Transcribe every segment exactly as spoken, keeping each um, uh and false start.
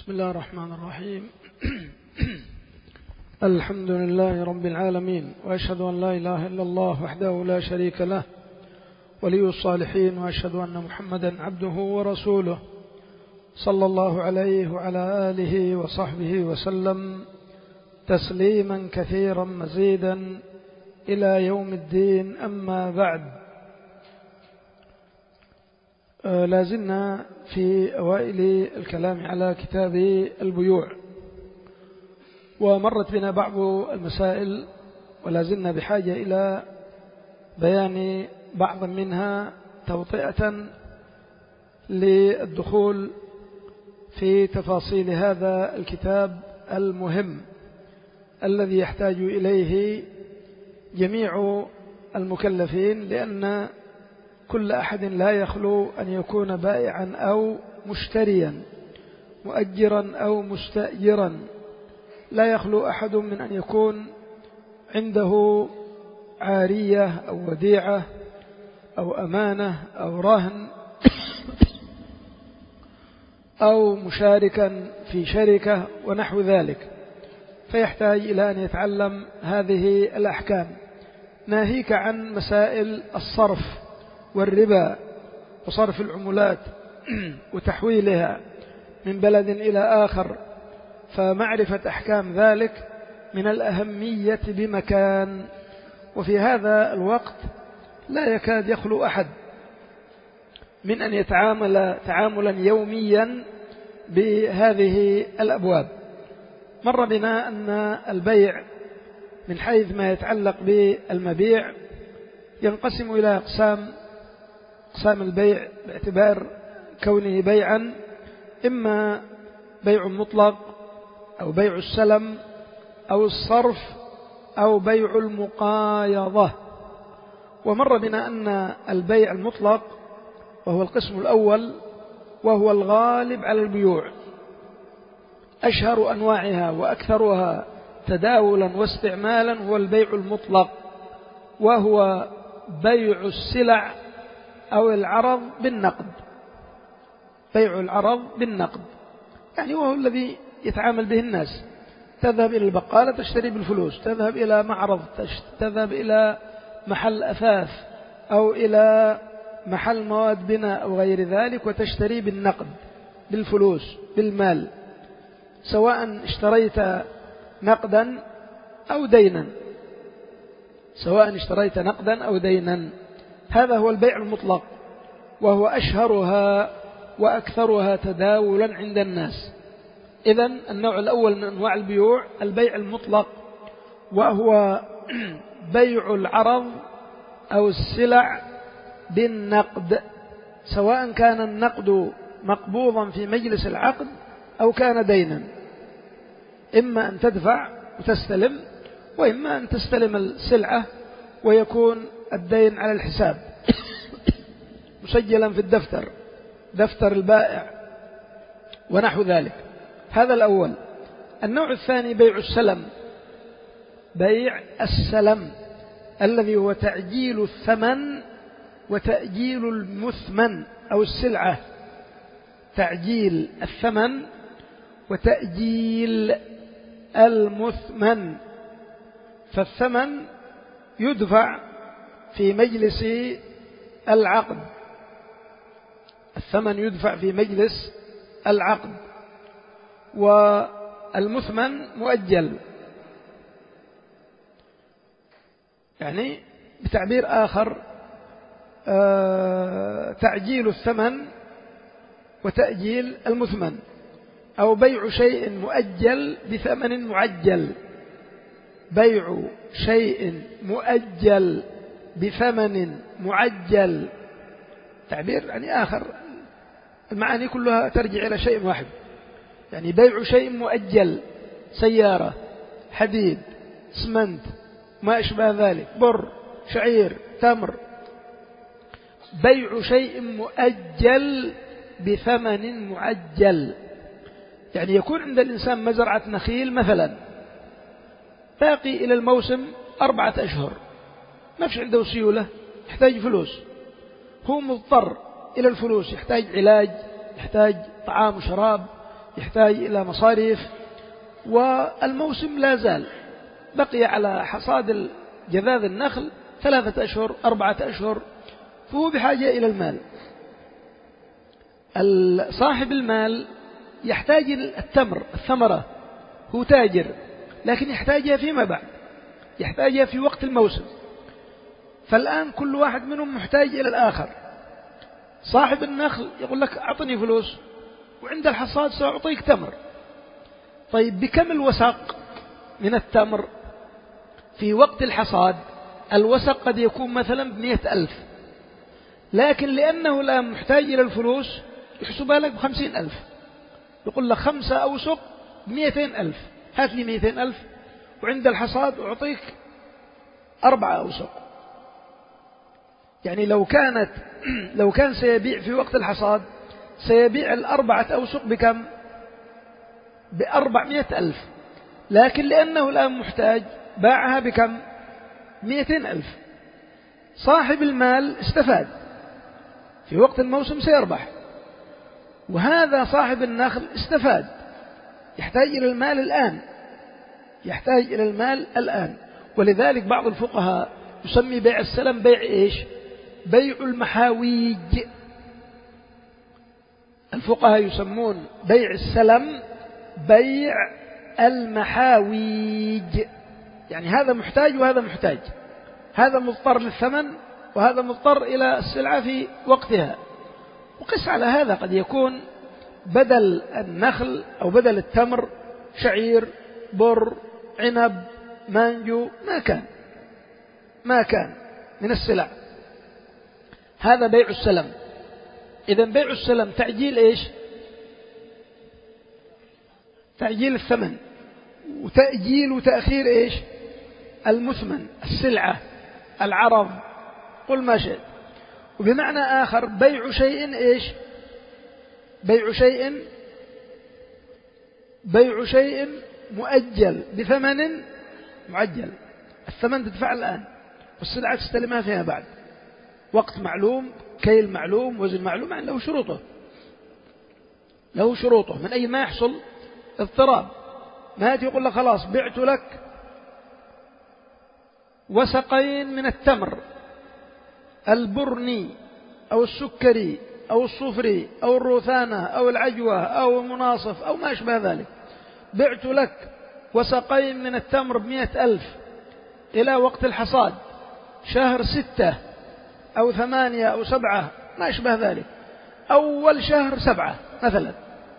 بسم الله الرحمن الرحيم. الحمد لله رب العالمين، وأشهد أن لا إله إلا الله وحده لا شريك له ولي الصالحين، وأشهد أن محمدا عبده ورسوله صلى الله عليه وعلى آله وصحبه وسلم تسليما كثيرا مزيدا إلى يوم الدين. أما بعد، لازلنا في أوائل الكلام على كتاب البيوع، ومرت بنا بعض المسائل ولازلنا بحاجة إلى بيان بعض منها توطئة للدخول في تفاصيل هذا الكتاب المهم الذي يحتاج إليه جميع المكلفين، لأن كل أحد لا يخلو أن يكون بائعا أو مشتريا، مؤجرا أو مستأجرا. لا يخلو أحد من أن يكون عنده عارية أو وديعة أو أمانة أو رهن أو مشاركا في شركة ونحو ذلك، فيحتاج إلى أن يتعلم هذه الأحكام، ناهيك عن مسائل الصرف والربا وصرف العملات وتحويلها من بلد إلى آخر. فمعرفة أحكام ذلك من الأهمية بمكان، وفي هذا الوقت لا يكاد يخلو أحد من أن يتعامل تعاملا يوميا بهذه الأبواب. مر بنا أن البيع من حيث ما يتعلق بالمبيع ينقسم إلى أقسام. أقسام البيع باعتبار كونه بيعا، إما بيع مطلق أو بيع السلم أو الصرف أو بيع المقايضة. ومر بنا أن البيع المطلق وهو القسم الأول وهو الغالب على البيوع، أشهر أنواعها وأكثرها تداولا واستعمالا هو البيع المطلق، وهو بيع السلع أو العرض بالنقد. بيع العرض بالنقد يعني وهو الذي يتعامل به الناس. تذهب إلى البقالة تشتري بالفلوس، تذهب إلى معرض، تذهب إلى محل أثاث أو إلى محل مواد بناء أو غير ذلك وتشتري بالنقد، بالفلوس، بالمال، سواء اشتريت نقدا أو دينا سواء اشتريت نقدا أو دينا. هذا هو البيع المطلق، وهو أشهرها وأكثرها تداولا عند الناس. إذن النوع الأول من أنواع البيوع البيع المطلق، وهو بيع العرض أو السلع بالنقد، سواء كان النقد مقبوضا في مجلس العقد أو كان دينا. إما أن تدفع وتستلم، وإما أن تستلم السلعة ويكون الدين على الحساب مسجلا في الدفتر، دفتر البائع ونحو ذلك. هذا الأول. النوع الثاني بيع السلم. بيع السلم الذي هو تعجيل الثمن وتأجيل المثمن أو السلعة، تعجيل الثمن وتأجيل المثمن. فالثمن يدفع في مجلس العقد، الثمن يدفع في مجلس العقد، والمثمن مؤجل. يعني بتعبير آخر تعجيل الثمن وتأجيل المثمن، أو بيع شيء مؤجل بثمن معجل. بيع شيء مؤجل بثمن معجل، تعبير يعني آخر، المعاني كلها ترجع إلى شيء واحد. يعني بيع شيء مؤجل، سيارة، حديد، اسمنت، ما أشبه ذلك، بر، شعير، تمر. بيع شيء مؤجل بثمن معجل، يعني يكون عند الإنسان مزرعة نخيل مثلا، باقي إلى الموسم أربعة أشهر، ما فيش عنده سيولة، يحتاج فلوس، هو مضطر إلى الفلوس، يحتاج علاج، يحتاج طعام وشراب، يحتاج إلى مصاريف، والموسم لا زال بقي على حصاد جذاذ النخل ثلاثة أشهر أربعة أشهر، فهو بحاجة إلى المال. صاحب المال يحتاج التمر الثمرة، هو تاجر لكن يحتاجها فيما بعد، يحتاجها في وقت الموسم. فالآن كل واحد منهم محتاج إلى الآخر. صاحب النخل يقول لك أعطني فلوس وعند الحصاد سأعطيك تمر. طيب بكم الوسق من التمر في وقت الحصاد؟ الوسق قد يكون مثلا بمئة ألف، لكن لأنه لا محتاج إلى الفلوس يحسبها لك بخمسين ألف، يقول لك خمسة أوسق بمئتين ألف، هات لي مئتين ألف وعند الحصاد أعطيك أربعة أوسق. يعني لو كانت لو كان سيبيع في وقت الحصاد سيبيع الأربعة أوسق بكم؟ بأربعمائة ألف، لكن لأنه الآن محتاج باعها بكم؟ مئتين ألف. صاحب المال استفاد، في وقت الموسم سيربح، وهذا صاحب النخل استفاد، يحتاج إلى المال الآن، يحتاج إلى المال الآن. ولذلك بعض الفقهاء يسمي بيع السلم بيع إيش؟ بيع المحاويج. الفقهاء يسمون بيع السلم بيع المحاويج، يعني هذا محتاج وهذا محتاج، هذا مضطر للثمن وهذا مضطر إلى السلعة في وقتها. وقس على هذا، قد يكون بدل النخل أو بدل التمر شعير، بر، عنب، مانجو، ما كان ما كان من السلع. هذا بيع السلم. إذن بيع السلم تعجيل إيش؟ تعجيل الثمن، وتأجيل وتأخير إيش؟ المثمن، السلعة، العرض، قل ما شئت. وبمعنى آخر بيع شيء إيش؟ بيع شيء بيع شيء مؤجل بثمن معجل. الثمن تدفع الآن والسلعة تستلمها فيما بعد، وقت معلوم، كيل معلوم، وزن معلوم، يعني له شروطه له شروطه من أي ما يحصل اضطراب. ما يأتي يقول لك خلاص بعت لك وسقين من التمر البرني أو السكري أو الصفري أو الروثانة أو العجوة أو المناصف أو ما أشبه ذلك، بعت لك وسقين من التمر بمئة ألف إلى وقت الحصاد شهر ستة أو ثمانية أو سبعة ما أشبه ذلك، أول شهر سبعة مثلا،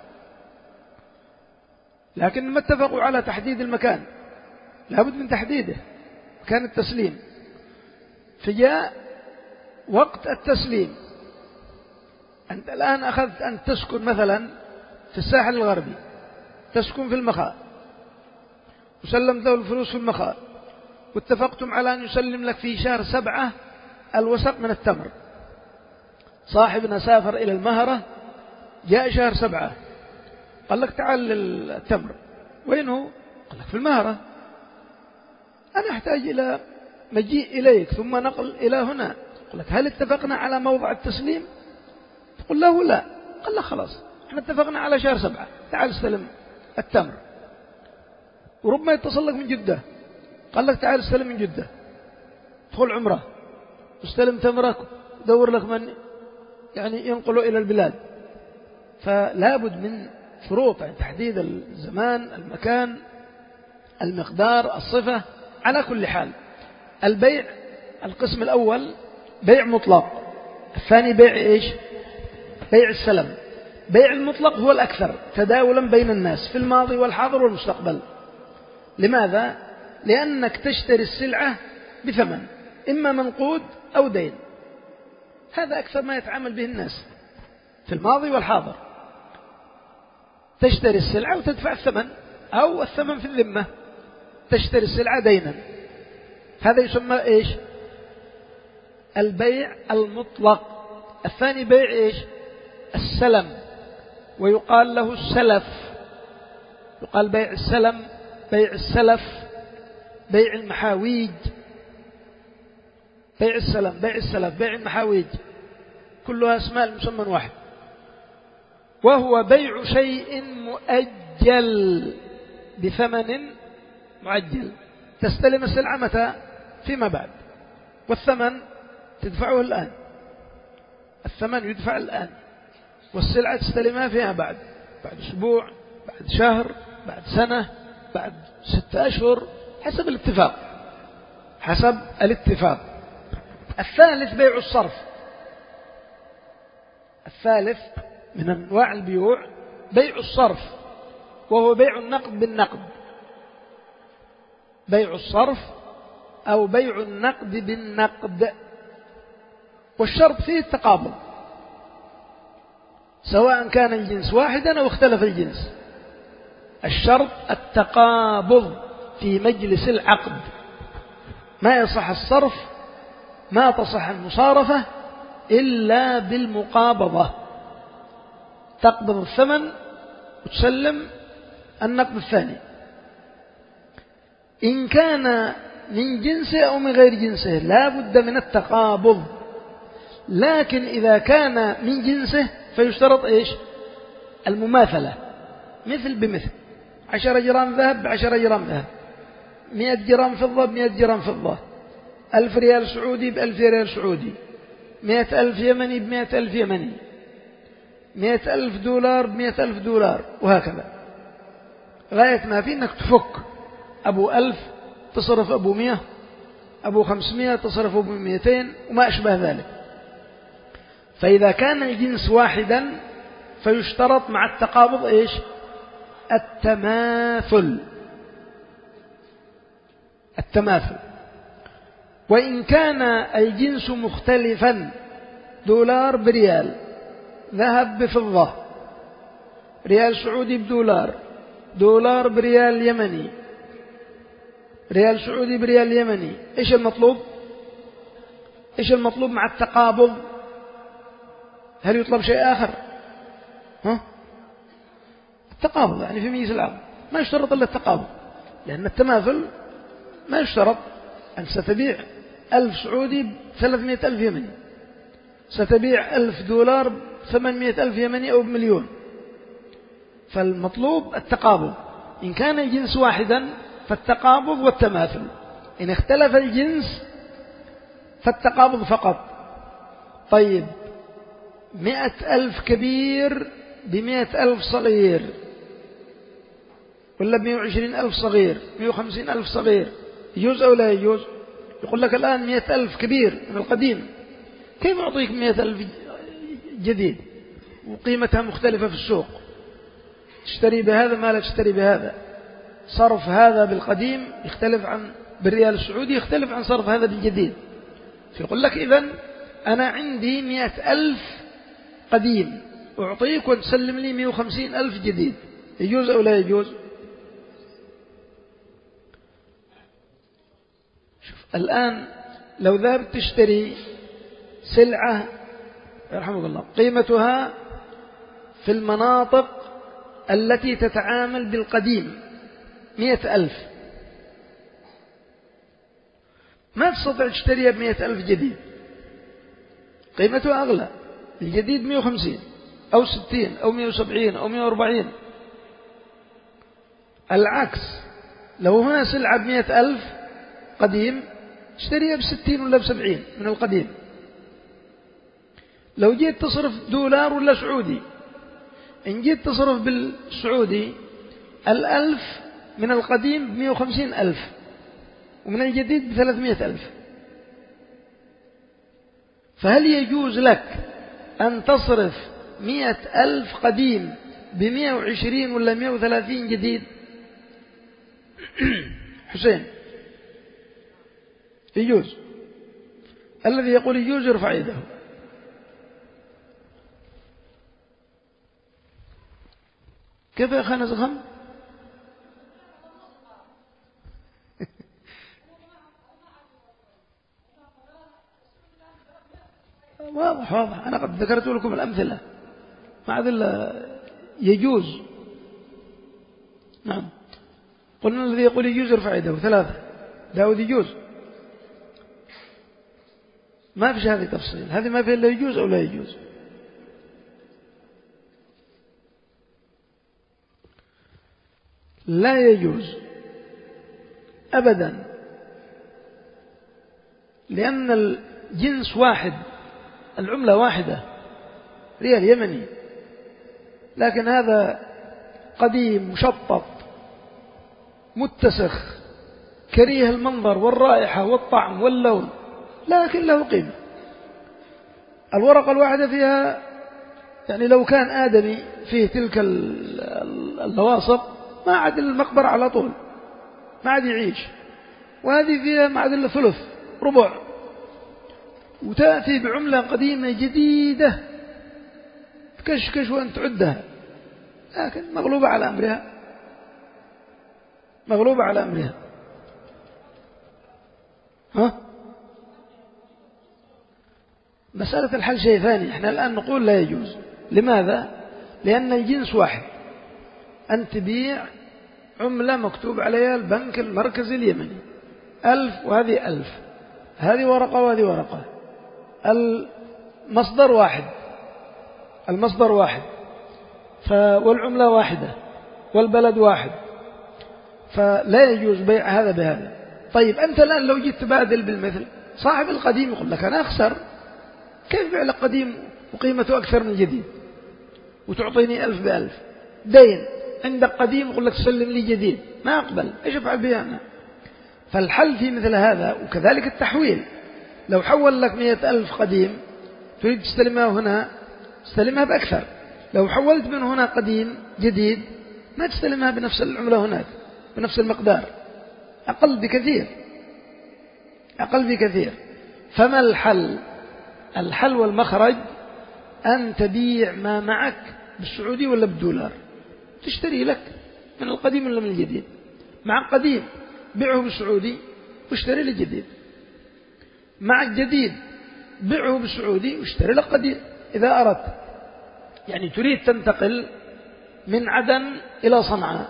لكن ما اتفقوا على تحديد المكان، لابد من تحديده مكان التسليم. فجاء وقت التسليم، أنت الآن أخذت أن تسكن مثلا في الساحل الغربي، تسكن في المخاء، وسلمت له الفلوس في المخاء، واتفقتم على أن يسلم لك في شهر سبعة الوسق من التمر. صاحبنا سافر إلى المهرة، جاء شهر سبعة، قال لك تعال التمر، وين هو؟ قال لك في المهرة. أنا أحتاج إلى مجيء إليك ثم نقل إلى هنا. قال لك هل اتفقنا على موضع التسليم؟ تقول له لا. قال لك خلاص احنا اتفقنا على شهر سبعة، تعال استلم التمر. وربما يتصل لك من جدة، قال لك تعال استلم من جدة، ادخل عمره استلم تمرك، دور لك من يعني ينقله إلى البلاد. فلا بد من شروط، يعني تحديد الزمان، المكان، المقدار، الصفة. على كل حال البيع القسم الأول بيع مطلق، الثاني بيع إيش؟ بيع السلم. بيع المطلق هو الأكثر تداولا بين الناس في الماضي والحاضر والمستقبل. لماذا؟ لأنك تشتري السلعة بثمن، إما منقود أو دين، هذا أكثر ما يتعامل به الناس في الماضي والحاضر. تشتري السلعة وتدفع الثمن، أو الثمن في الذمة، تشتري السلعة دينا، هذا يسمى إيش؟ البيع المطلق. الثاني بيع إيش؟ السلم، ويقال له السلف، يقال بيع السلم، بيع السلف، بيع المحاويج. بيع السلم، بيع السلف، بيع المحاويج، كلها اسماء المسمى واحد. وهو بيع شيء مؤجل بثمن معجل. تستلم السلعة متى؟ فيما بعد، والثمن تدفعه الآن، الثمن يدفع الآن، والسلعة تستلمها فيما بعد، بعد أسبوع، بعد شهر، بعد سنة، بعد ستة أشهر، حسب الاتفاق، حسب الاتفاق. الثالث بيع الصرف. الثالث من أنواع البيوع بيع الصرف، وهو بيع النقد بالنقد. بيع الصرف أو بيع النقد بالنقد، والشرط فيه التقابل، سواء كان الجنس واحدا أو اختلف الجنس. الشرط التقابض في مجلس العقد. ما يصح الصرف، ما تصح المصارفة إلا بالمقابضة. تقبض الثمن وتسلم النقد الثاني، إن كان من جنسه أو من غير جنسه لا بد من التقابض. لكن إذا كان من جنسه فيشترط إيش؟ المماثلة، مثل بمثل، عشرة جرام ذهب بعشرة جرام ذهب، مئة جرام فضة بمئة جرام فضة، ألف ريال سعودي بألف ريال سعودي، مئة ألف يمني بمئة ألف يمني، مئة ألف دولار بمئة ألف دولار، وهكذا. غاية ما في أنك تفك، أبو ألف تصرف أبو مئة، أبو خمسمائة تصرف أبو مئتين، وما أشبه ذلك. فإذا كان الجنس واحدا فيشترط مع التقابض إيش؟ التماثل. التماثل. وإن كان الجنس مختلفا، دولار بريال، ذهب بفضة، ريال سعودي بدولار، دولار بريال يمني، ريال سعودي بريال يمني، إيش المطلوب؟ إيش المطلوب مع التقابض؟ هل يطلب شيء آخر؟ ها؟ التقابض، يعني في ميز العقد ما يشترط إلا التقابض، لأن التماثل ما يشترط. أن ستبيع ألف سعودي بثلاثمائة ألف يمني، ستبيع ألف دولار بثمانمائة ألف يمني أو بمليون. فالمطلوب التقابض. إن كان الجنس واحدا فالتقابض والتماثل، إن اختلف الجنس فالتقابض فقط. طيب، مئة ألف كبير بمئة ألف صغير، ولا بمئة وعشرين ألف صغير، مئة وخمسين ألف صغير، يجوز أو لا يجوز؟ يقول لك الآن مئة ألف كبير من القديم، كيف أعطيك مئة ألف جديد وقيمتها مختلفة في السوق؟ تشتري بهذا ما لا تشتري بهذا. صرف هذا بالقديم يختلف عن بالريال السعودي، يختلف عن صرف هذا بالجديد. فيقول لك إذن أنا عندي مئة ألف قديم أعطيك وتسلم لي مئة وخمسين ألف جديد، يجوز أو لا يجوز؟ شوف الآن لو ذهبت تشتري سلعة يرحمك الله قيمتها في المناطق التي تتعامل بالقديم مئة ألف، ما تستطيع تشتريها بمئة ألف جديد، قيمتها أغلى. الجديد مئة وخمسين أو ستين أو مئة وسبعين أو مئة وأربعين. العكس، لو هنا سلعة بمئة ألف قديم تشتريها بستين ولا بسبعين من القديم. لو جيت تصرف دولار ولا سعودي، إن جيت تصرف بالسعودي الألف من القديم بمئة وخمسين ألف ومن الجديد بثلاثمائة ألف. فهل يجوز لك أن تصرف مئة ألف قديم بمئة وعشرين ولا مئة وثلاثين جديد؟ حسين، يجوز. الذي يقول يجوز يرفع يده. كيف يا أخي نزغم؟ واضح واضح، أنا قد ذكرت لكم الأمثلة مع ذلك يجوز. نعم، قلنا الذي يقول يجوز يرفع يده. ثلاثة. داود يجوز، ما فيش هذه تفصيل، هذه ما في إلا يجوز أو لا يجوز. لا يجوز أبدا، لأن الجنس واحد، العملة واحدة، ريال يمني، لكن هذا قديم مشطط متسخ كريه المنظر والرائحة والطعم واللون، لكن له قيمة. الورقة الواحدة فيها يعني لو كان آدمي فيه تلك الواصف ما عاد المقبرة على طول، ما عاد يعيش. وهذه فيها ما عاد إلا ثلث ربع، وتأتي بعملة قديمة جديدة تكشكش وأن تعدها، لكن مغلوبة على أمرها، مغلوبة على أمرها. ها؟ مسألة الحل شيء ثاني. احنا الآن نقول لا يجوز. لماذا؟ لأن الجنس واحد. أن تبيع عملة مكتوب عليها البنك المركزي اليمني ألف وهذه ألف، هذه ورقة وهذه ورقة، المصدر واحد، المصدر واحد، والعملة واحدة والبلد واحد، فلا يجوز بيع هذا بهذا. طيب أنت الآن لو جيت تبادل بالمثل، صاحب القديم يقول لك أنا أخسر، كيف بيع لك قديم وقيمته أكثر من جديد وتعطيني ألف بألف؟ دين عندك قديم يقول لك سلم لي جديد، ما أقبل، إيش أفعل بها أنا؟ فالحل في مثل هذا. وكذلك التحويل، لو حول لك مئة ألف قديم تريد تستلمها هنا، تستلمها بأكثر. لو حولت من هنا قديم جديد ما تستلمها بنفس العملة هناك بنفس المقدار، أقل بكثير، أقل بكثير. فما الحل؟ الحل والمخرج أن تبيع ما معك بالسعودي ولا بالدولار، تشتري لك من القديم ولا من الجديد. مع القديم بيعه بالسعودي واشتري لك جديد، مع الجديد بيعه بالسعودي واشتري لك قديم. إذا أردت يعني تريد تنتقل من عدن إلى صنعاء،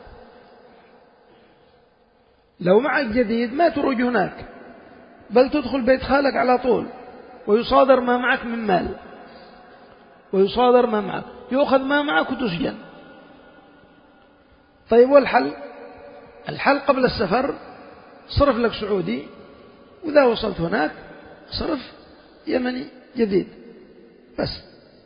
لو معك جديد ما تروج هناك، بل تدخل بيت خالك على طول ويصادر ما معك من مال، ويصادر ما معك، يأخذ ما معك وتسجن. طيب والحل؟ الحل قبل السفر صرف لك سعودي، وإذا وصلت هناك صرف يمني جديد بس.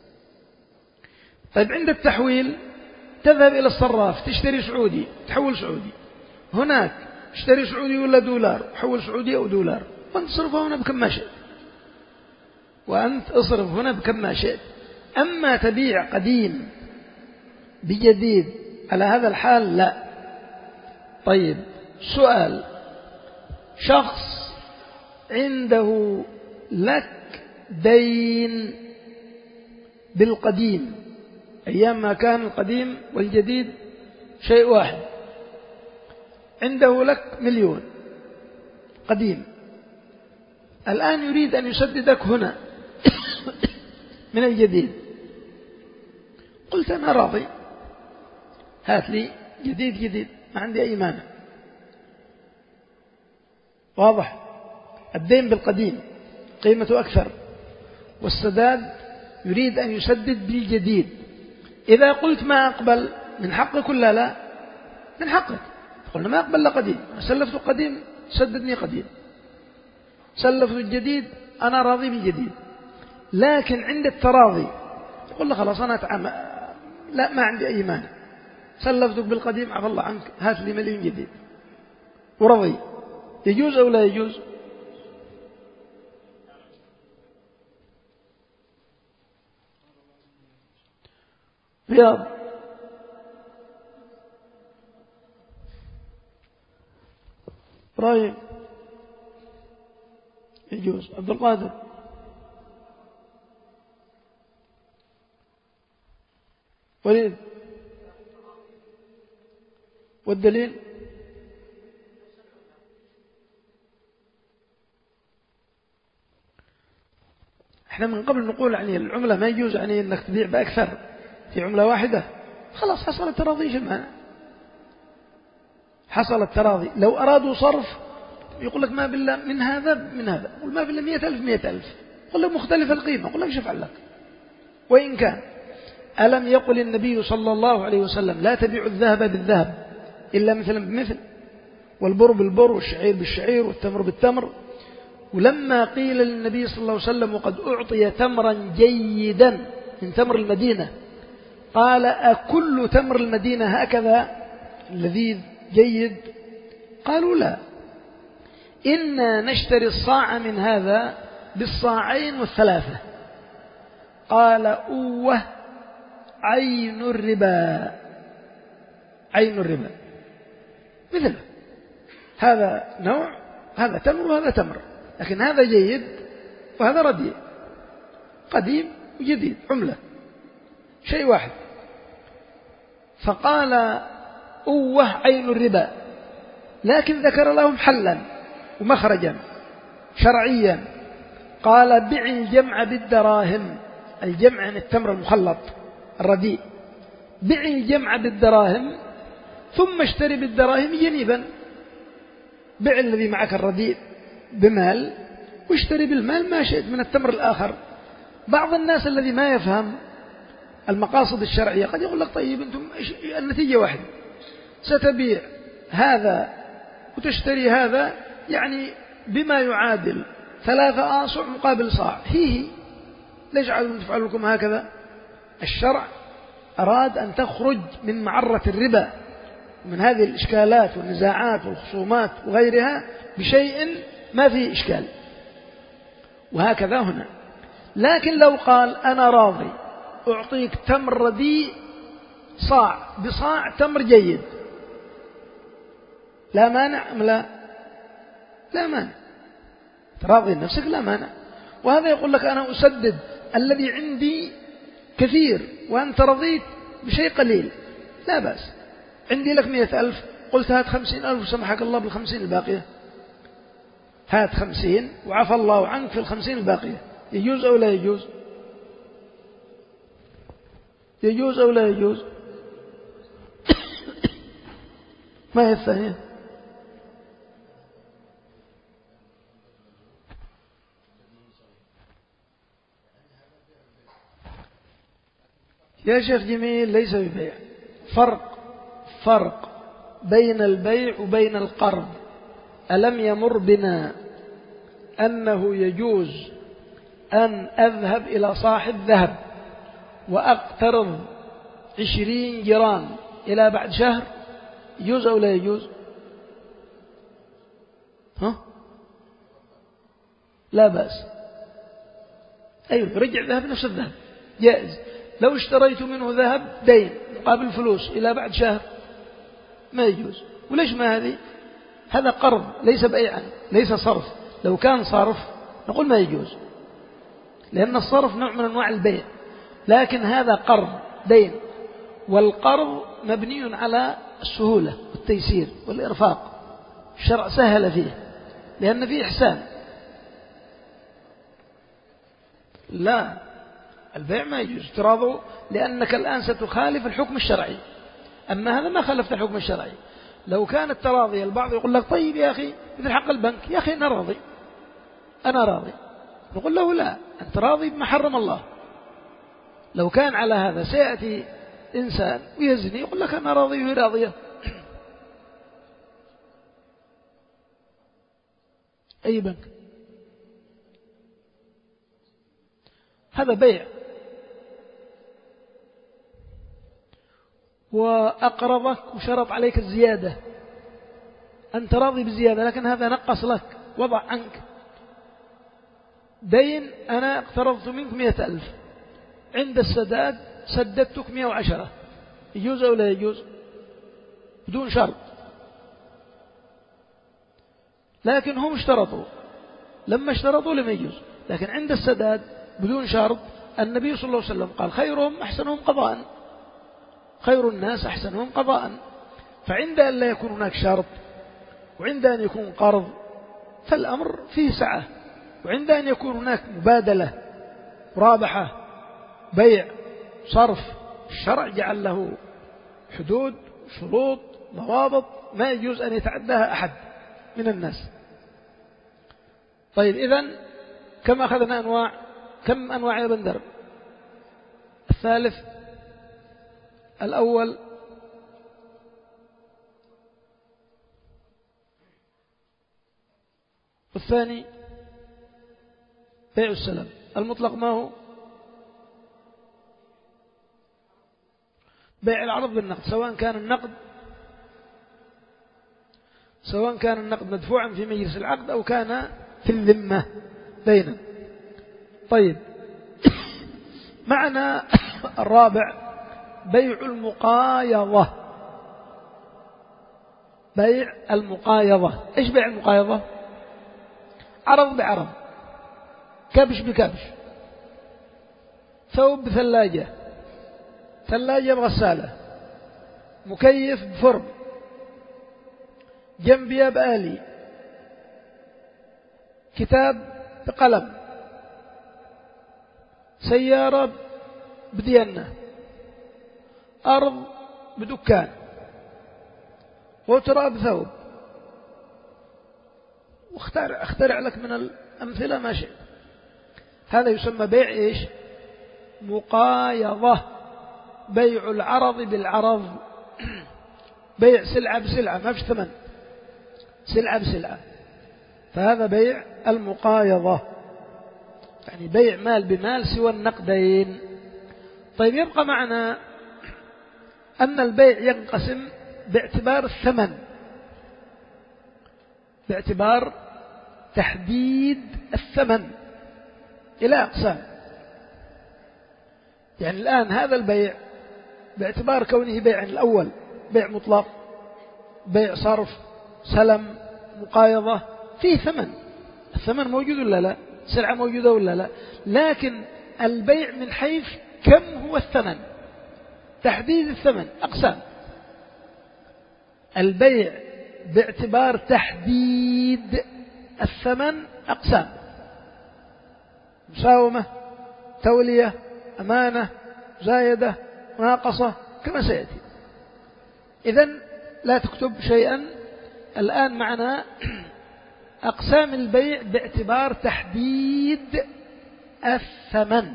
طيب عند التحويل تذهب إلى الصراف تشتري سعودي تحول سعودي، هناك اشتري سعودي ولا دولار، حول سعودي أو دولار، وأنت تصرفه هنا بكم ما شئت، وأنت اصرف هنا بكم ما شئت. أما تبيع قديم بجديد على هذا الحال لا. طيب سؤال، شخص عنده لك دين بالقديم، أيام ما كان القديم والجديد شيء واحد، عنده لك مليون قديم، الآن يريد أن يسددك هنا من الجديد، قلت أنا راضي، هات لي جديد جديد، ما عندي أي مانع. واضح؟ الدين بالقديم قيمته أكثر، والسداد يريد أن يسدد بالجديد. إذا قلت ما أقبل، من حقك ولا لا؟ من حقك. قلنا ما أقبل لقديم، سلفت القديم سددني قديم، سلفت الجديد أنا راضي بالجديد. لكن عند التراضي يقول له خلاص أنا أتعامل، لا ما عندي أي مانع، سلفتك بالقديم عفى الله عنك، هات لي مليون جديد، ورضي. يجوز أو لا يجوز؟ رياض، إبراهيم، يجوز. عبد القادر، وليد، والدليل؟ احنا من قبل نقول يعني العملة ما يجوز يعني انك تبيع بأكثر في عملة واحدة، خلاص حصل التراضي، شو المعنى؟ حصل التراضي. لو أرادوا صرف يقول لك ما بالله من هذا من هذا، قل ما بالله مئة ألف مئة ألف، قل لك مختلف القيمة، قل لك شو فعل لك. وإن كان ألم يقل النبي صلى الله عليه وسلم لا تبيع الذهب بالذهب إلا مثلا بمثل، والبر بالبر والشعير بالشعير والتمر بالتمر. ولما قيل للنبي صلى الله عليه وسلم وقد أعطي تمرا جيدا من تمر المدينة قال أكل تمر المدينة هكذا لذيذ جيد؟ قالوا لا، إنا نشتري الصاع من هذا بالصاعين والثلاثة. قال أوه عين الربا، عين الربا مثله، هذا نوع، هذا تمر وهذا تمر، لكن هذا جيد وهذا رديء، قديم وجديد، عملة، شيء واحد. فقال أوه عين الربا، لكن ذكر لهم حلا ومخرجا شرعيا. قال بع الجمع بالدراهم، الجمع عن التمر المخلط الرديء، بع الجمع بالدراهم ثم اشتري بالدراهم جنيبا. بع الذي معك الرديء بمال واشتري بالمال ما شئت من التمر الآخر. بعض الناس الذي ما يفهم المقاصد الشرعية قد يقول لك طيب أنتم النتيجة واحدة، ستبيع هذا وتشتري هذا، يعني بما يعادل ثلاثة آصع مقابل صاع، هي ليش عادوا تفعل لكم هكذا؟ الشرع أراد أن تخرج من معرة الربا ومن هذه الإشكالات والنزاعات والخصومات وغيرها بشيء ما فيه إشكال، وهكذا هنا. لكن لو قال أنا راضي أعطيك تمر رديء صاع بصاع تمر جيد، لا مانع أم لا؟ لا مانع، تراضي نفسك لا مانع. وهذا يقول لك أنا أسدد الذي عندي كثير وأنت رضيت بشيء قليل، لا بأس. عندي لك مئة ألف، قلت هات خمسين ألف وسمحك الله بالخمسين الباقية، هات خمسين وعفى الله عنك في الخمسين الباقية، يجوز أو لا يجوز؟ يجوز أو لا يجوز؟ ما هي الثانية؟ يا شيخ جميل ليس ببيع، فرق فرق بين البيع وبين القرض. ألم يمر بنا أنه يجوز أن أذهب إلى صاحب ذهب وأقترض عشرين جرام إلى بعد شهر؟ يجوز أو لا يجوز؟ ها؟ لا بأس، أيوة رجع ذهب نفس الذهب جائز. لو اشتريت منه ذهب دين مقابل فلوس إلى بعد شهر ما يجوز. وليش ما هذه؟ هذا قرض ليس بيعا، ليس صرف. لو كان صرف نقول ما يجوز، لأن الصرف نوع من أنواع البيع، لكن هذا قرض دين، والقرض مبني على السهولة والتيسير والإرفاق، الشرع سهل فيه لأن فيه إحسان. لا، البيع ما يجوز تراضوا، لأنك الآن ستخالف الحكم الشرعي، أما هذا ما خالفت الحكم الشرعي. لو كان التراضي البعض يقول لك طيب يا أخي مثل حق البنك، يا أخي أنا راضي أنا راضي، نقول له لا، أنت راضي بما حرم الله. لو كان على هذا سيأتي إنسان ويزني يقول لك أنا راضي وهي راضية، أي بنك؟ هذا بيع. وأقرضك وشرط عليك الزيادة، أنت راضي بزيادة لكن هذا نقص لك، وضع عنك دين. أنا اقترضت منك مئة ألف، عند السداد سددتك مئة وعشرة، يجوز أو لا يجوز؟ بدون شرط. لكن هم اشترطوا، لما اشترطوا لم يجوز، لكن عند السداد بدون شرط النبي صلى الله عليه وسلم قال خيرهم أحسنهم قضاء، خير الناس أحسنهم قضاء. فعند أن لا يكون هناك شرط وعند أن يكون قرض فالأمر فيه سعة، وعند أن يكون هناك مبادلة مرابحة بيع صرف الشرع جعل له حدود شروط ضوابط ما يجوز أن يتعداها أحد من الناس. طيب إذن كم أخذنا أنواع؟ كم أنواع يا بندر؟ الثالث الأول والثاني بيع السلام. المطلق ما هو؟ بيع العرض بالنقد، سواء كان النقد سواء كان النقد مدفوعا في مجلس العقد أو كان في الذمة بينا. طيب، معنى الرابع بيع المقايضة. بيع المقايضة. إيش بيع المقايضة؟ عرض بعرض، كبش بكبش، ثوب بثلاجة، ثلاجة بغسالة، مكيف بفرن، جنبية بآلي، كتاب بقلم، سيارة بدينة، أرض بدكان، وتراب بثوب. واخترع اخترع لك من الأمثلة ما شئت. هذا يسمى بيع إيش؟ مقايضة. بيع العرض بالعرض. بيع سلعة بسلعة، ما فيش ثمن، سلعة بسلعة. فهذا بيع المقايضة، يعني بيع مال بمال سوى النقدين. طيب، يبقى معنا أن البيع ينقسم باعتبار الثمن، باعتبار تحديد الثمن إلى أقسام. يعني الآن هذا البيع باعتبار كونه بيع الأول بيع مطلق، بيع صرف، سلم، مقايضة، فيه ثمن. الثمن موجود ولا لا؟ سلعة موجودة ولا لا؟ لكن البيع من حيث كم هو الثمن، تحديد الثمن أقسام. البيع باعتبار تحديد الثمن أقسام: مساومة، تولية، أمانة، زايدة، مناقصة، كما سيأتي. إذن لا تكتب شيئا الآن معنا. أقسام البيع باعتبار تحديد الثمن.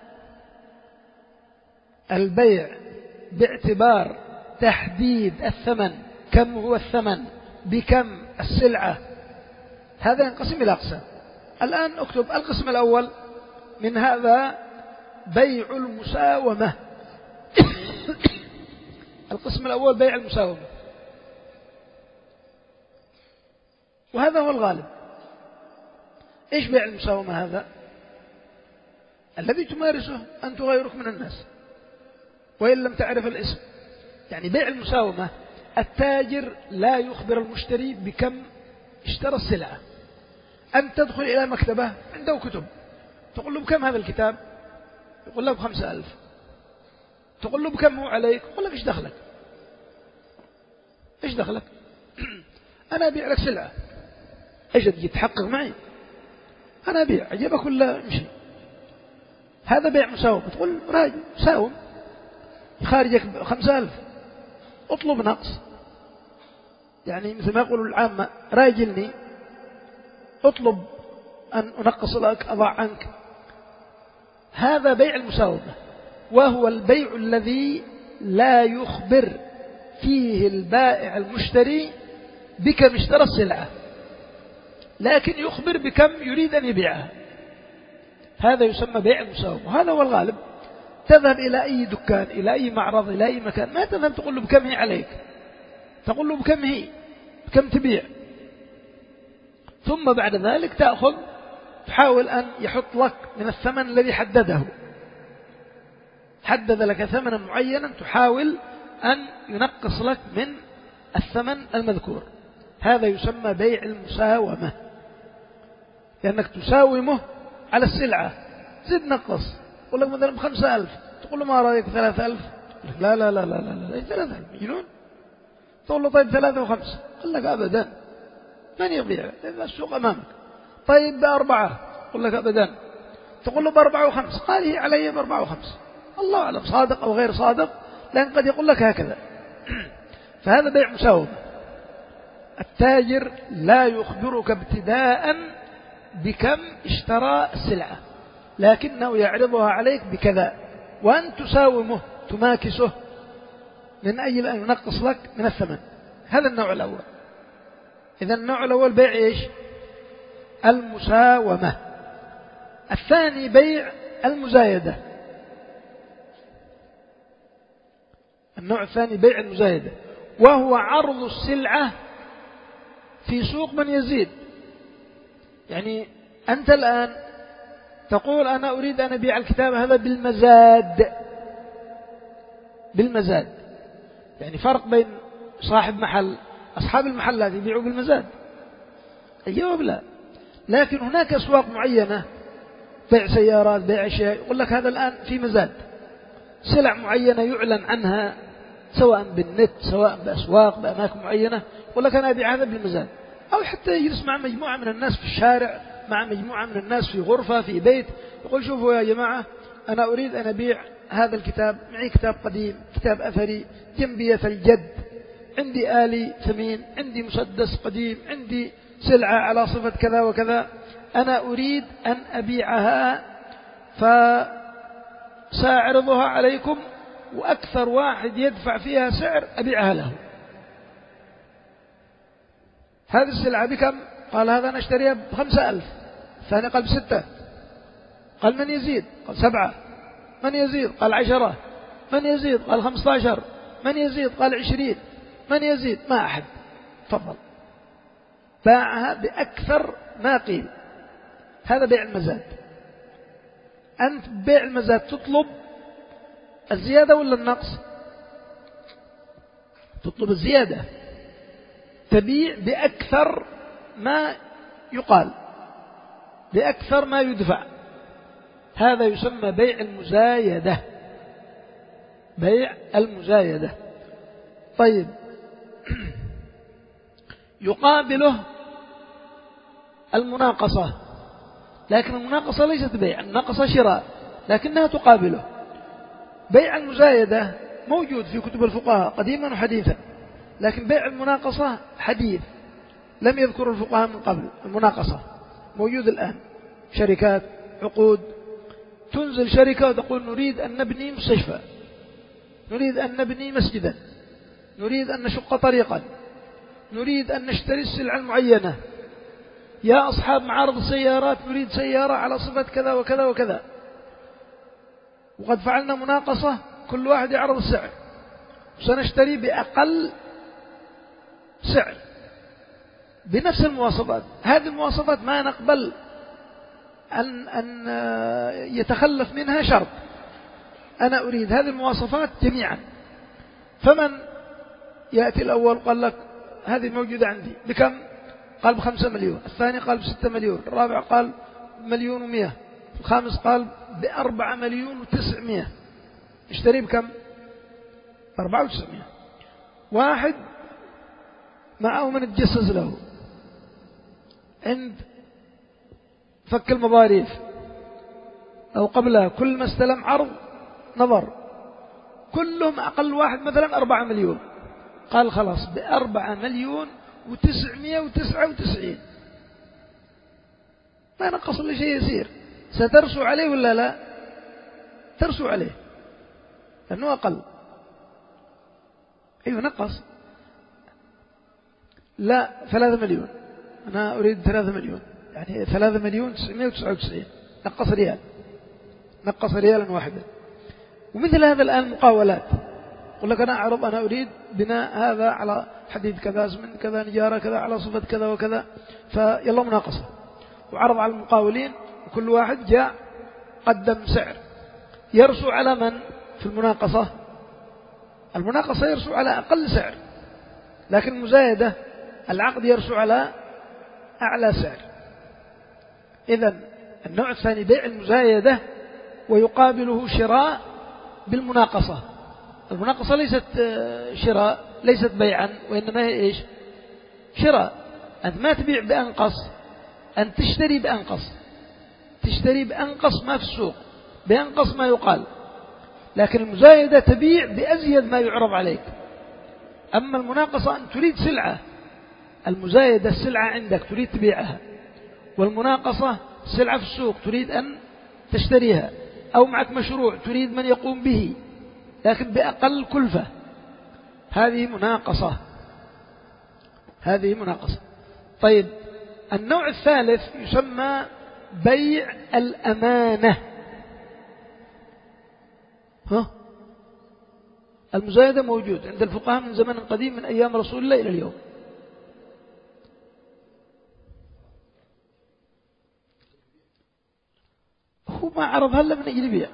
البيع باعتبار تحديد الثمن، كم هو الثمن، بكم السلعة. هذا ينقسم إلى أقسام. الآن اكتب القسم الأول من هذا بيع المساومة. القسم الأول بيع المساومة، وهذا هو الغالب. إيش بيع المساومة؟ هذا الذي تمارسه أنت غيرك من الناس وإن لم تعرف الاسم. يعني بيع المساومة، التاجر لا يخبر المشتري بكم اشترى السلعة. أنت تدخل إلى مكتبة عنده كتب، تقول له بكم هذا الكتاب؟ يقول لك بخمسة ألف. تقول له بكم هو عليك؟ يقول لك إيش دخلك؟ إيش دخلك؟ أنا أبيع لك سلعة، إيش تجي تحقق معي؟ أنا أبيع، عجبك ولا مشي؟ هذا بيع مساومة. تقول راجل ساوم، خارجك خمسة ألف، اطلب نقص. يعني مثل ما يقول العامة: راجلني، اطلب أن أنقص لك، أضع عنك. هذا بيع المساومة، وهو البيع الذي لا يخبر فيه البائع المشتري بكم اشترى السلعة، لكن يخبر بكم يريد أن يبيعها. هذا يسمى بيع المساومة، وهذا هو الغالب. تذهب إلى أي دكان، إلى أي معرض، إلى أي مكان، ما تذهب تقول له بكم هي عليك، تقول له بكم هي، بكم تبيع. ثم بعد ذلك تأخذ، تحاول أن يحط لك من الثمن الذي حدده. حدد لك ثمنا معينا، تحاول أن ينقص لك من الثمن المذكور. هذا يسمى بيع المساومة، لأنك تساومه على السلعة. زد نقص، يقول لك مثلا بخمسة ألف، تقول له ما رأيك ثلاثة ألف؟ لا لا لا لا لا لا ثلاثة ألف مجنون. تقول له طيب ثلاثة وخمسة، قال لك أبدا، من يبيع؟ السوق أمامك. طيب بأربعة، يقول لك أبدا. تقول له بأربعة وخمس، قال هي علي بأربعة وخمس. الله أعلم صادق أو غير صادق، لأن قد يقول لك هكذا. فهذا بيع مساومة. التاجر لا يخبرك ابتداء بكم اشترى السلعة، لكنه يعرضها عليك بكذا، وأن تساومه، تماكسه من أجل أن ينقص لك من الثمن. هذا النوع الأول. إذا النوع الأول بيع إيش؟ المساومة. الثاني بيع المزايدة. النوع الثاني بيع المزايدة، وهو عرض السلعة في سوق من يزيد. يعني أنت الآن تقول أنا أريد أن أبيع الكتاب هذا بالمزاد، بالمزاد يعني فرق بين صاحب محل، أصحاب المحلات يبيعوا بالمزاد، الجواب لا. لكن هناك أسواق معينة، بيع سيارات، بيع أشياء، يقول لك هذا الآن في مزاد، سلع معينة يعلن عنها سواء بالنت سواء بأسواق بأماكن معينة، يقول لك أنا أبيع هذا بالمزاد. أو حتى يجلس مع مجموعة من الناس في الشارع، مع مجموعة من الناس في غرفة في بيت، يقول شوفوا يا جماعة أنا أريد أن أبيع هذا الكتاب، معي كتاب قديم، كتاب أثري، جنبية الجد، عندي آلي ثمين، عندي مسدس قديم، عندي سلعة على صفة كذا وكذا، أنا أريد أن أبيعها فسأعرضها عليكم، وأكثر واحد يدفع فيها سعر أبيعها له. هذه السلعة بكم؟ قال هذا أنا أشتريها بخمسة ألف. الثاني قال بستة. قال من يزيد؟ قال سبعة. من يزيد؟ قال عشرة. من يزيد؟ قال خمسة عشر. من يزيد؟ قال عشرين. من يزيد؟ ما أحد. تفضل، باعها بأكثر ما قيل. هذا بيع المزاد. أنت بيع المزاد تطلب الزيادة ولا النقص؟ تطلب الزيادة، تبيع بأكثر ما يقال، بأكثر ما يدفع. هذا يسمى بيع المزايدة، بيع المزايدة. طيب، يقابله المناقصة، لكن المناقصة ليست بيع، الناقصة شراء، لكنها تقابله. بيع المزايدة موجود في كتب الفقهاء قديما وحديثا، لكن بيع المناقصة حديث لم يذكر الفقهاء من قبل. المناقصة موجود الآن، شركات، عقود، تنزل شركة وتقول نريد أن نبني مستشفى، نريد أن نبني مسجدا، نريد أن نشق طريقا، نريد أن نشتري السلعة المعينة، يا أصحاب معارض السيارات نريد سيارة على صفة كذا وكذا وكذا، وقد فعلنا مناقصة، كل واحد يعرض السعر، سنشتري بأقل سعر بنفس المواصفات. هذه المواصفات ما نقبل أن, أن يتخلف منها شرط، أنا أريد هذه المواصفات جميعا. فمن يأتي الأول قال لك هذه موجودة عندي بكم؟ قال بخمسة مليون. الثاني قال بستة مليون. الرابع قال مليون ومئة. الخامس قال بأربعة مليون وتسعمائة. اشتري بكم؟ أربعة وتسعمائة. واحد معه من يتجسس له عند فك المظاريف أو قبلها، كل ما استلم عرض نظر، كلهم أقل واحد مثلا أربعة مليون، قال خلاص بأربعة مليون وتسعمائة وتسعة وتسعين، ما نقص إلا شيء يسير. سترسو عليه ولا لا؟ ترسو عليه لأنه أقل. أيوه نقص، لا ثلاثة مليون، أنا أريد ثلاثة مليون، يعني ثلاثة مليون تسعمائة وتسعة وتسعين، نقص ريال، نقص ريالا واحدا. ومثل هذا الآن مقاولات، يقول لك أنا أعرض، أنا أريد بناء هذا على حديد كذا، من كذا، نجارة كذا، على صفة كذا وكذا، فيلا مناقصة، وعرض على المقاولين، وكل واحد جاء قدم سعر. يرسو على من في المناقصة؟ المناقصة يرسو على أقل سعر، لكن المزايدة العقد يرسو على أعلى سعر. إذن النوع الثاني بيع المزايدة، ويقابله شراء بالمناقصة. المناقصة ليست شراء، ليست بيعا، وإنما هي إيش؟ شراء. أنت ما تبيع بأنقص، أنت تشتري بأنقص، تشتري بأنقص ما في السوق، بأنقص ما يقال. لكن المزايدة تبيع بأزيد ما يعرض عليك. أما المناقصة أن تريد سلعة، المزايدة السلعة عندك تريد تبيعها، والمناقصة سلعة في السوق تريد أن تشتريها، أو معك مشروع تريد من يقوم به لكن بأقل كلفة. هذه مناقصة، هذه مناقصة. طيب، النوع الثالث يسمى بيع الأمانة. ها؟ المزايدة موجود عند الفقهاء من زمن قديم، من أيام رسول الله إلى اليوم. هو ما عرض هلا من أجل بيع.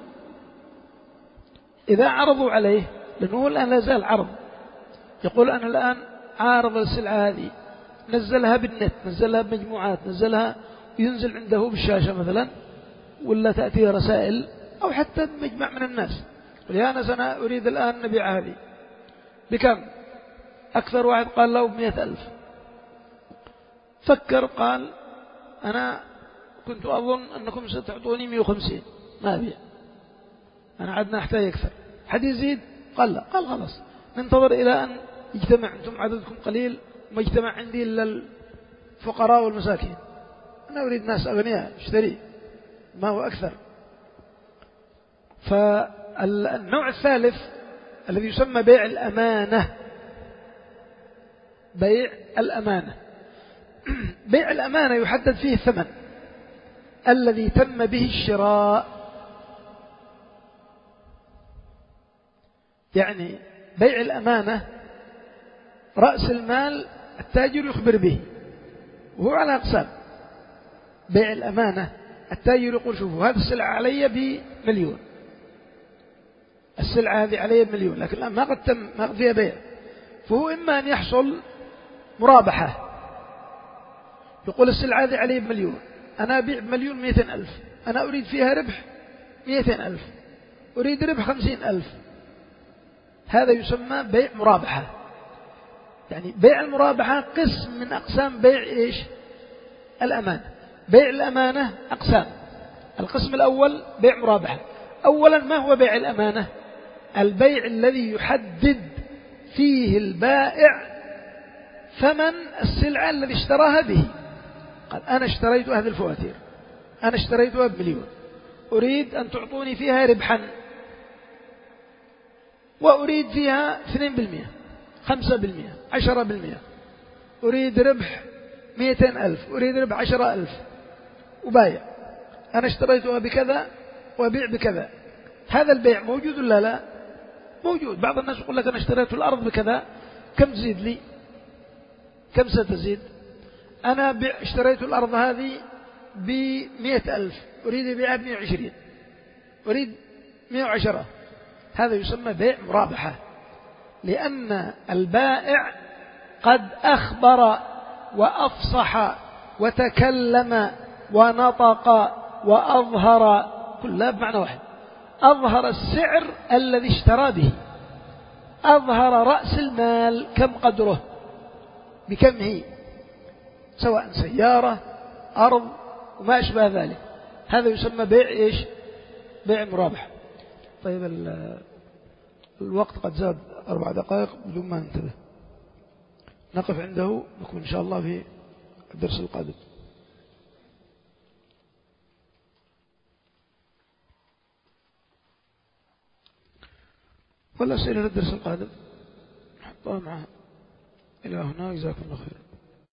إذا عرضوا عليه، لأنه هو الآن لا زال عرض، يقول أنا الآن عارض السلعة هذه، نزلها بالنت، نزلها بمجموعات، نزلها وينزل عنده بالشاشة مثلا، ولا تأتي رسائل أو حتى مجمع من الناس، يا ناس أنا أريد الآن نبيع هذه بكم؟ أكثر واحد قال له بمئة ألف. فكر قال أنا كنت أظن أنكم ستعطوني مئة وخمسين، ما أبيع، أنا عدنا أحتاج أكثر. حد يزيد؟ قال لا. قال خلاص ننتظر إلى أن يجتمع، أنتم عددكم قليل وما يجتمع عندي إلا الفقراء والمساكين، أنا أريد ناس أغنياء اشتري ما هو أكثر. فالنوع الثالث الذي يسمى بيع الأمانة، بيع الأمانة. بيع الأمانة يحدد فيه الثمن الذي تم به الشراء. يعني بيع الأمانة رأس المال التاجر يخبر به، وهو على أقسام. بيع الأمانة التاجر يقول شوفوا هذه السلعة علي بمليون، السلعة هذه علي بمليون، لكن الآن ما قد تم ما فيها بيع، فهو إما أن يحصل مرابحة، يقول السلعة هذه علي بمليون، أنا أبيع بمليون مئتين ألف، أنا أريد فيها ربح مئتين ألف، أريد ربح خمسين ألف. هذا يسمى بيع مرابحة. يعني بيع المرابحة قسم من أقسام بيع إيش؟ الأمانة. بيع الأمانة أقسام. القسم الأول بيع مرابحة. أولا ما هو بيع الأمانة؟ البيع الذي يحدد فيه البائع ثمن السلعة الذي اشتراها به. قال أنا اشتريت هذه الفواتير، أنا اشتريتها بمليون، أريد أن تعطوني فيها ربحا، وأريد فيها اثنين بالمئة، خمسة بالمئة، عشرة بالمئة، أريد ربح مئتين ألف، أريد ربح عشرة ألف، وبايع. أنا اشتريتها بكذا وأبيع بكذا. هذا البيع موجود ولا لا؟ موجود. بعض الناس يقول لك أنا اشتريت الأرض بكذا، كم تزيد لي؟ كم ستزيد؟ أنا اشتريت الأرض هذه بمئة ألف، أريد أبيعها بمئة وعشرين، أريد مئة وعشرة. هذا يسمى بيع مرابحة، لأن البائع قد أخبر وأفصح وتكلم ونطق وأظهر، كلها بمعنى واحد. أظهر السعر الذي اشترى به، أظهر رأس المال كم قدره، بكم هي، سواء سيارة، أرض، وما أشبه ذلك. هذا يسمى بيع إيش؟ بيع مرابح. طيب الوقت قد زاد أربع دقائق بدون ما ننتبه، نقف عنده، نكمل إن شاء الله في الدرس القادم. ولا أسئلة للدرس القادم نحطها معها إلى هنا. جزاكم الله خير.